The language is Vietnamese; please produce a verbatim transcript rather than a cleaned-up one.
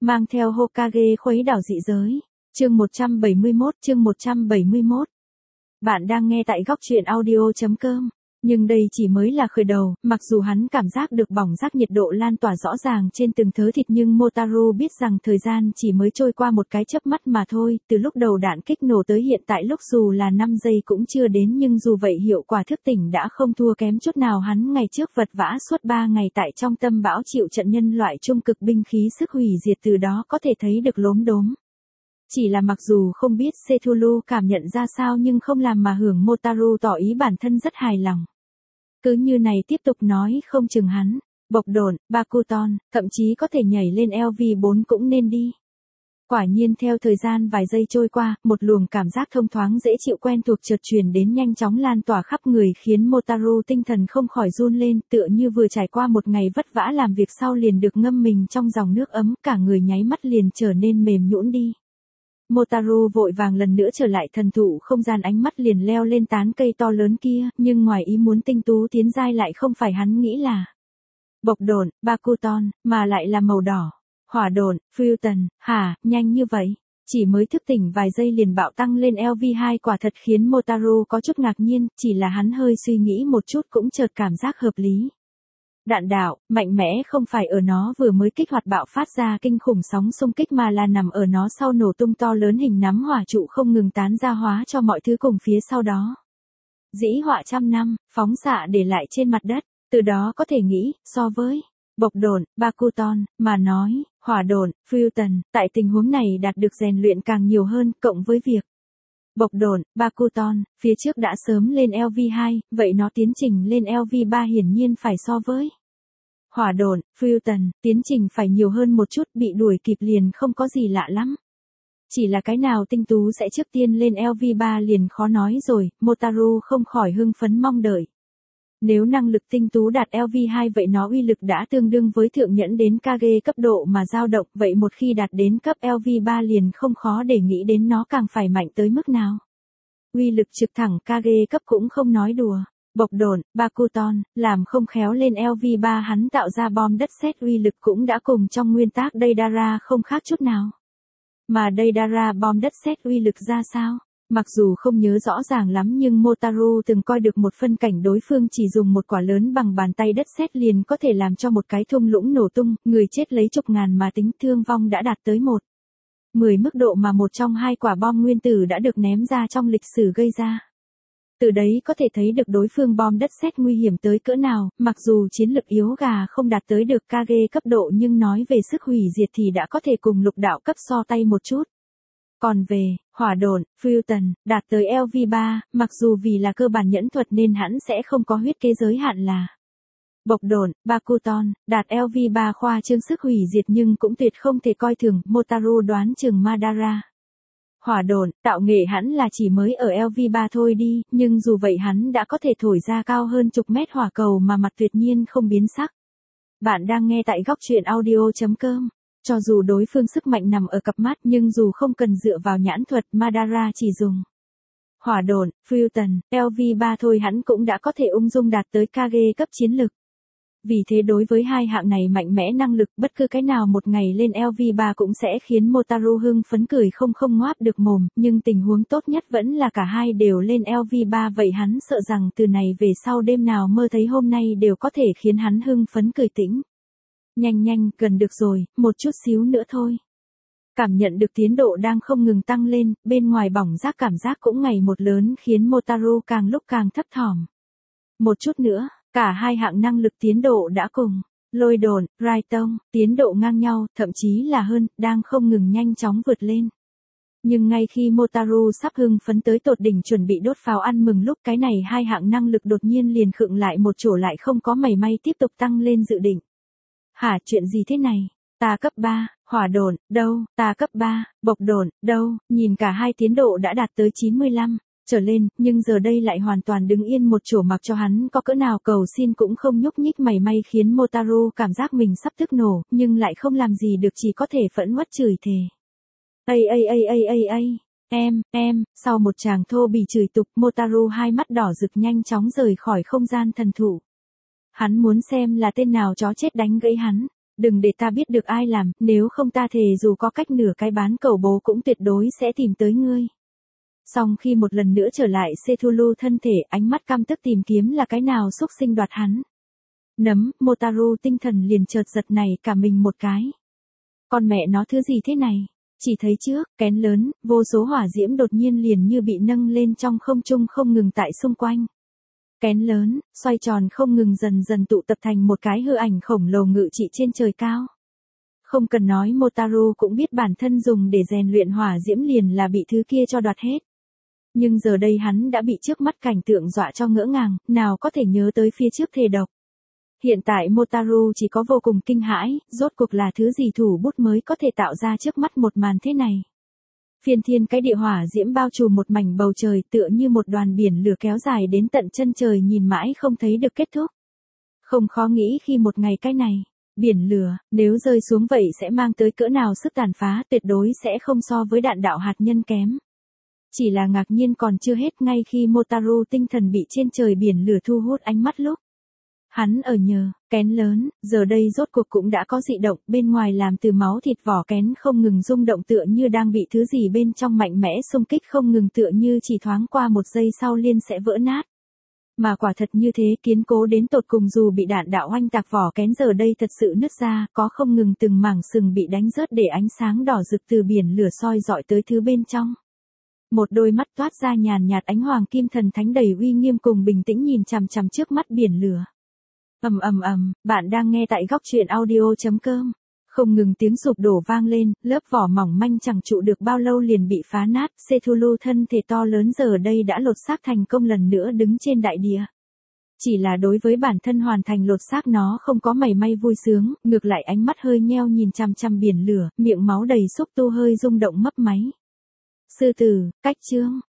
Mang theo Hokage khuấy đảo dị giới. Chương một trăm bảy mươi mốt, chương một trăm bảy mươi mốt. Bạn đang nghe tại góc truyện audio chấm com. Nhưng đây chỉ mới là khởi đầu, mặc dù hắn cảm giác được bỏng rát nhiệt độ lan tỏa rõ ràng trên từng thớ thịt nhưng Motaru biết rằng thời gian chỉ mới trôi qua một cái chớp mắt mà thôi, từ lúc đầu đạn kích nổ tới hiện tại lúc dù là năm giây cũng chưa đến nhưng dù vậy hiệu quả thức tỉnh đã không thua kém chút nào hắn ngày trước vật vã suốt ba ngày tại trong tâm bão chịu trận nhân loại trung cực binh khí sức hủy diệt từ đó có thể thấy được lốm đốm. Chỉ là mặc dù không biết Cthulhu cảm nhận ra sao nhưng không làm mà hưởng Motaru tỏ ý bản thân rất hài lòng. Cứ như này tiếp tục nói không chừng hắn, bộc độn, Bakuton, thậm chí có thể nhảy lên L V bốn cũng nên đi. Quả nhiên theo thời gian vài giây trôi qua, một luồng cảm giác thông thoáng dễ chịu quen thuộc chợt truyền đến nhanh chóng lan tỏa khắp người khiến Motaru tinh thần không khỏi run lên tựa như vừa trải qua một ngày vất vả làm việc sau liền được ngâm mình trong dòng nước ấm cả người nháy mắt liền trở nên mềm nhũn đi. Motaru vội vàng lần nữa trở lại thần thụ không gian ánh mắt liền leo lên tán cây to lớn kia, nhưng ngoài ý muốn tinh tú tiến giai lại không phải hắn nghĩ là bộc độn, Bakuton, mà lại là màu đỏ. Hỏa độn, Futon, hả, nhanh như vậy. Chỉ mới thức tỉnh vài giây liền bạo tăng lên L V hai quả thật khiến Motaru có chút ngạc nhiên, chỉ là hắn hơi suy nghĩ một chút cũng chợt cảm giác hợp lý. Đạn đạo, mạnh mẽ không phải ở nó vừa mới kích hoạt bạo phát ra kinh khủng sóng xung kích mà là nằm ở nó sau nổ tung to lớn hình nắm hỏa trụ không ngừng tán ra hóa cho mọi thứ cùng phía sau đó. Dĩ họa trăm năm, phóng xạ để lại trên mặt đất, từ đó có thể nghĩ, so với bộc độn, Bakuton, mà nói, hỏa độn, Futon, tại tình huống này đạt được rèn luyện càng nhiều hơn, cộng với việc bộc độn, Bakuton, phía trước đã sớm lên L V hai, vậy nó tiến trình lên L V ba hiển nhiên phải so với hỏa độn, Futon, tiến trình phải nhiều hơn một chút, bị đuổi kịp liền không có gì lạ lắm. Chỉ là cái nào tinh tú sẽ trước tiên lên L V ba liền khó nói rồi, Motaru không khỏi hưng phấn mong đợi. Nếu năng lực tinh tú đạt L V hai vậy nó uy lực đã tương đương với thượng nhẫn đến Kage cấp độ mà dao động, vậy một khi đạt đến cấp L V ba liền không khó để nghĩ đến nó càng phải mạnh tới mức nào. Uy lực trực thẳng Kage cấp cũng không nói đùa. Bộc độn, Bakuton, làm không khéo lên L V ba hắn tạo ra bom đất sét uy lực cũng đã cùng trong nguyên tác Deidara không khác chút nào. Mà Deidara bom đất sét uy lực ra sao? Mặc dù không nhớ rõ ràng lắm nhưng Motaru từng coi được một phân cảnh đối phương chỉ dùng một quả lớn bằng bàn tay đất sét liền có thể làm cho một cái thung lũng nổ tung, người chết lấy chục ngàn mà tính thương vong đã đạt tới một mười mức độ mà một trong hai quả bom nguyên tử đã được ném ra trong lịch sử gây ra. Từ đấy có thể thấy được đối phương bom đất sét nguy hiểm tới cỡ nào, mặc dù chiến lực yếu gà không đạt tới được Kage cấp độ nhưng nói về sức hủy diệt thì đã có thể cùng lục đạo cấp so tay một chút. Còn về, hỏa độn, Futon, đạt tới L V ba, mặc dù vì là cơ bản nhẫn thuật nên hắn sẽ không có huyết kế giới hạn là bộc độn, Bakuton, đạt L V ba khoa trương sức hủy diệt nhưng cũng tuyệt không thể coi thường, Motaru đoán chừng Madara. Hỏa độn, tạo nghệ hắn là chỉ mới ở L V ba thôi đi, nhưng dù vậy hắn đã có thể thổi ra cao hơn chục mét hỏa cầu mà mặt tuyệt nhiên không biến sắc. Bạn đang nghe tại góc truyện audio chấm com. Cho dù đối phương sức mạnh nằm ở cặp mắt nhưng dù không cần dựa vào nhãn thuật Madara chỉ dùng hỏa độn, Futon, L V ba thôi hắn cũng đã có thể ung dung đạt tới Kage cấp chiến lực. Vì thế đối với hai hạng này mạnh mẽ năng lực bất cứ cái nào một ngày lên L V ba cũng sẽ khiến Motaru hưng phấn cười không không ngoáp được mồm, nhưng tình huống tốt nhất vẫn là cả hai đều lên L V ba vậy hắn sợ rằng từ này về sau đêm nào mơ thấy hôm nay đều có thể khiến hắn hưng phấn cười tĩnh. Nhanh nhanh, gần được rồi, một chút xíu nữa thôi. Cảm nhận được tiến độ đang không ngừng tăng lên, bên ngoài bỏng rác cảm giác cũng ngày một lớn khiến Motaru càng lúc càng thấp thỏm. Một chút nữa, cả hai hạng năng lực tiến độ đã cùng lôi độn, Raitong, tiến độ ngang nhau, thậm chí là hơn, đang không ngừng nhanh chóng vượt lên. Nhưng ngay khi Motaru sắp hưng phấn tới tột đỉnh chuẩn bị đốt pháo ăn mừng lúc cái này hai hạng năng lực đột nhiên liền khựng lại một chỗ lại không có mảy may tiếp tục tăng lên dự định. Hả, chuyện gì thế này? Ta cấp ba, hỏa độn, đâu, ta cấp ba, bộc độn, đâu, nhìn cả hai tiến độ đã đạt tới chín mươi lăm, trở lên, nhưng giờ đây lại hoàn toàn đứng yên một chỗ mặc cho hắn có cỡ nào cầu xin cũng không nhúc nhích mảy may khiến Motaru cảm giác mình sắp tức nổ, nhưng lại không làm gì được chỉ có thể phẫn uất chửi thề. Ây ây ây ây ây ây, em, em, sau một tràng thô bỉ chửi tục Motaru hai mắt đỏ rực nhanh chóng rời khỏi không gian thần thụ. Hắn muốn xem là tên nào chó chết đánh gãy hắn. Đừng để ta biết được ai làm, nếu không ta thề dù có cách nửa cái bán cầu bố cũng tuyệt đối sẽ tìm tới ngươi. Xong khi một lần nữa trở lại Cthulhu thân thể, ánh mắt căm tức tìm kiếm là cái nào xúc sinh đoạt hắn. Nấm, Motaru tinh thần liền chợt giật này cả mình một cái. Con mẹ nó thứ gì thế này? Chỉ thấy trước, kén lớn, vô số hỏa diễm đột nhiên liền như bị nâng lên trong không trung không ngừng tại xung quanh. Kén lớn, xoay tròn không ngừng dần dần tụ tập thành một cái hư ảnh khổng lồ ngự trị trên trời cao. Không cần nói Motaru cũng biết bản thân dùng để rèn luyện hỏa diễm liền là bị thứ kia cho đoạt hết. Nhưng giờ đây hắn đã bị trước mắt cảnh tượng dọa cho ngỡ ngàng, nào có thể nhớ tới phía trước thề độc. Hiện tại Motaru chỉ có vô cùng kinh hãi, rốt cuộc là thứ gì thủ bút mới có thể tạo ra trước mắt một màn thế này. Phiên thiên cái địa hỏa diễm bao trùm một mảnh bầu trời tựa như một đoàn biển lửa kéo dài đến tận chân trời nhìn mãi không thấy được kết thúc. Không khó nghĩ khi một ngày cái này, biển lửa, nếu rơi xuống vậy sẽ mang tới cỡ nào sức tàn phá tuyệt đối sẽ không so với đạn đạo hạt nhân kém. Chỉ là ngạc nhiên còn chưa hết ngay khi Motaru tinh thần bị trên trời biển lửa thu hút ánh mắt lúc. Hắn ở nhờ, kén lớn, giờ đây rốt cuộc cũng đã có dị động, bên ngoài làm từ máu thịt vỏ kén không ngừng rung động tựa như đang bị thứ gì bên trong mạnh mẽ xung kích không ngừng tựa như chỉ thoáng qua một giây sau liên sẽ vỡ nát. Mà quả thật như thế kiên cố đến tột cùng dù bị đạn đạo oanh tạc vỏ kén giờ đây thật sự nứt ra, có không ngừng từng mảng sừng bị đánh rớt để ánh sáng đỏ rực từ biển lửa soi dọi tới thứ bên trong. Một đôi mắt toát ra nhàn nhạt ánh hoàng kim thần thánh đầy uy nghiêm cùng bình tĩnh nhìn chằm chằm trước mắt biển lửa. Ầm ầm ầm, bạn đang nghe tại góc truyện audio chấm com. Không ngừng tiếng sụp đổ vang lên, lớp vỏ mỏng manh chẳng trụ được bao lâu liền bị phá nát, Cthulhu thân thể to lớn giờ đây đã lột xác thành công lần nữa đứng trên đại địa. Chỉ là đối với bản thân hoàn thành lột xác nó không có mảy may vui sướng, ngược lại ánh mắt hơi nheo nhìn chằm chằm biển lửa, miệng máu đầy xúc tu hơi rung động mấp máy. Sư tử, cách chương,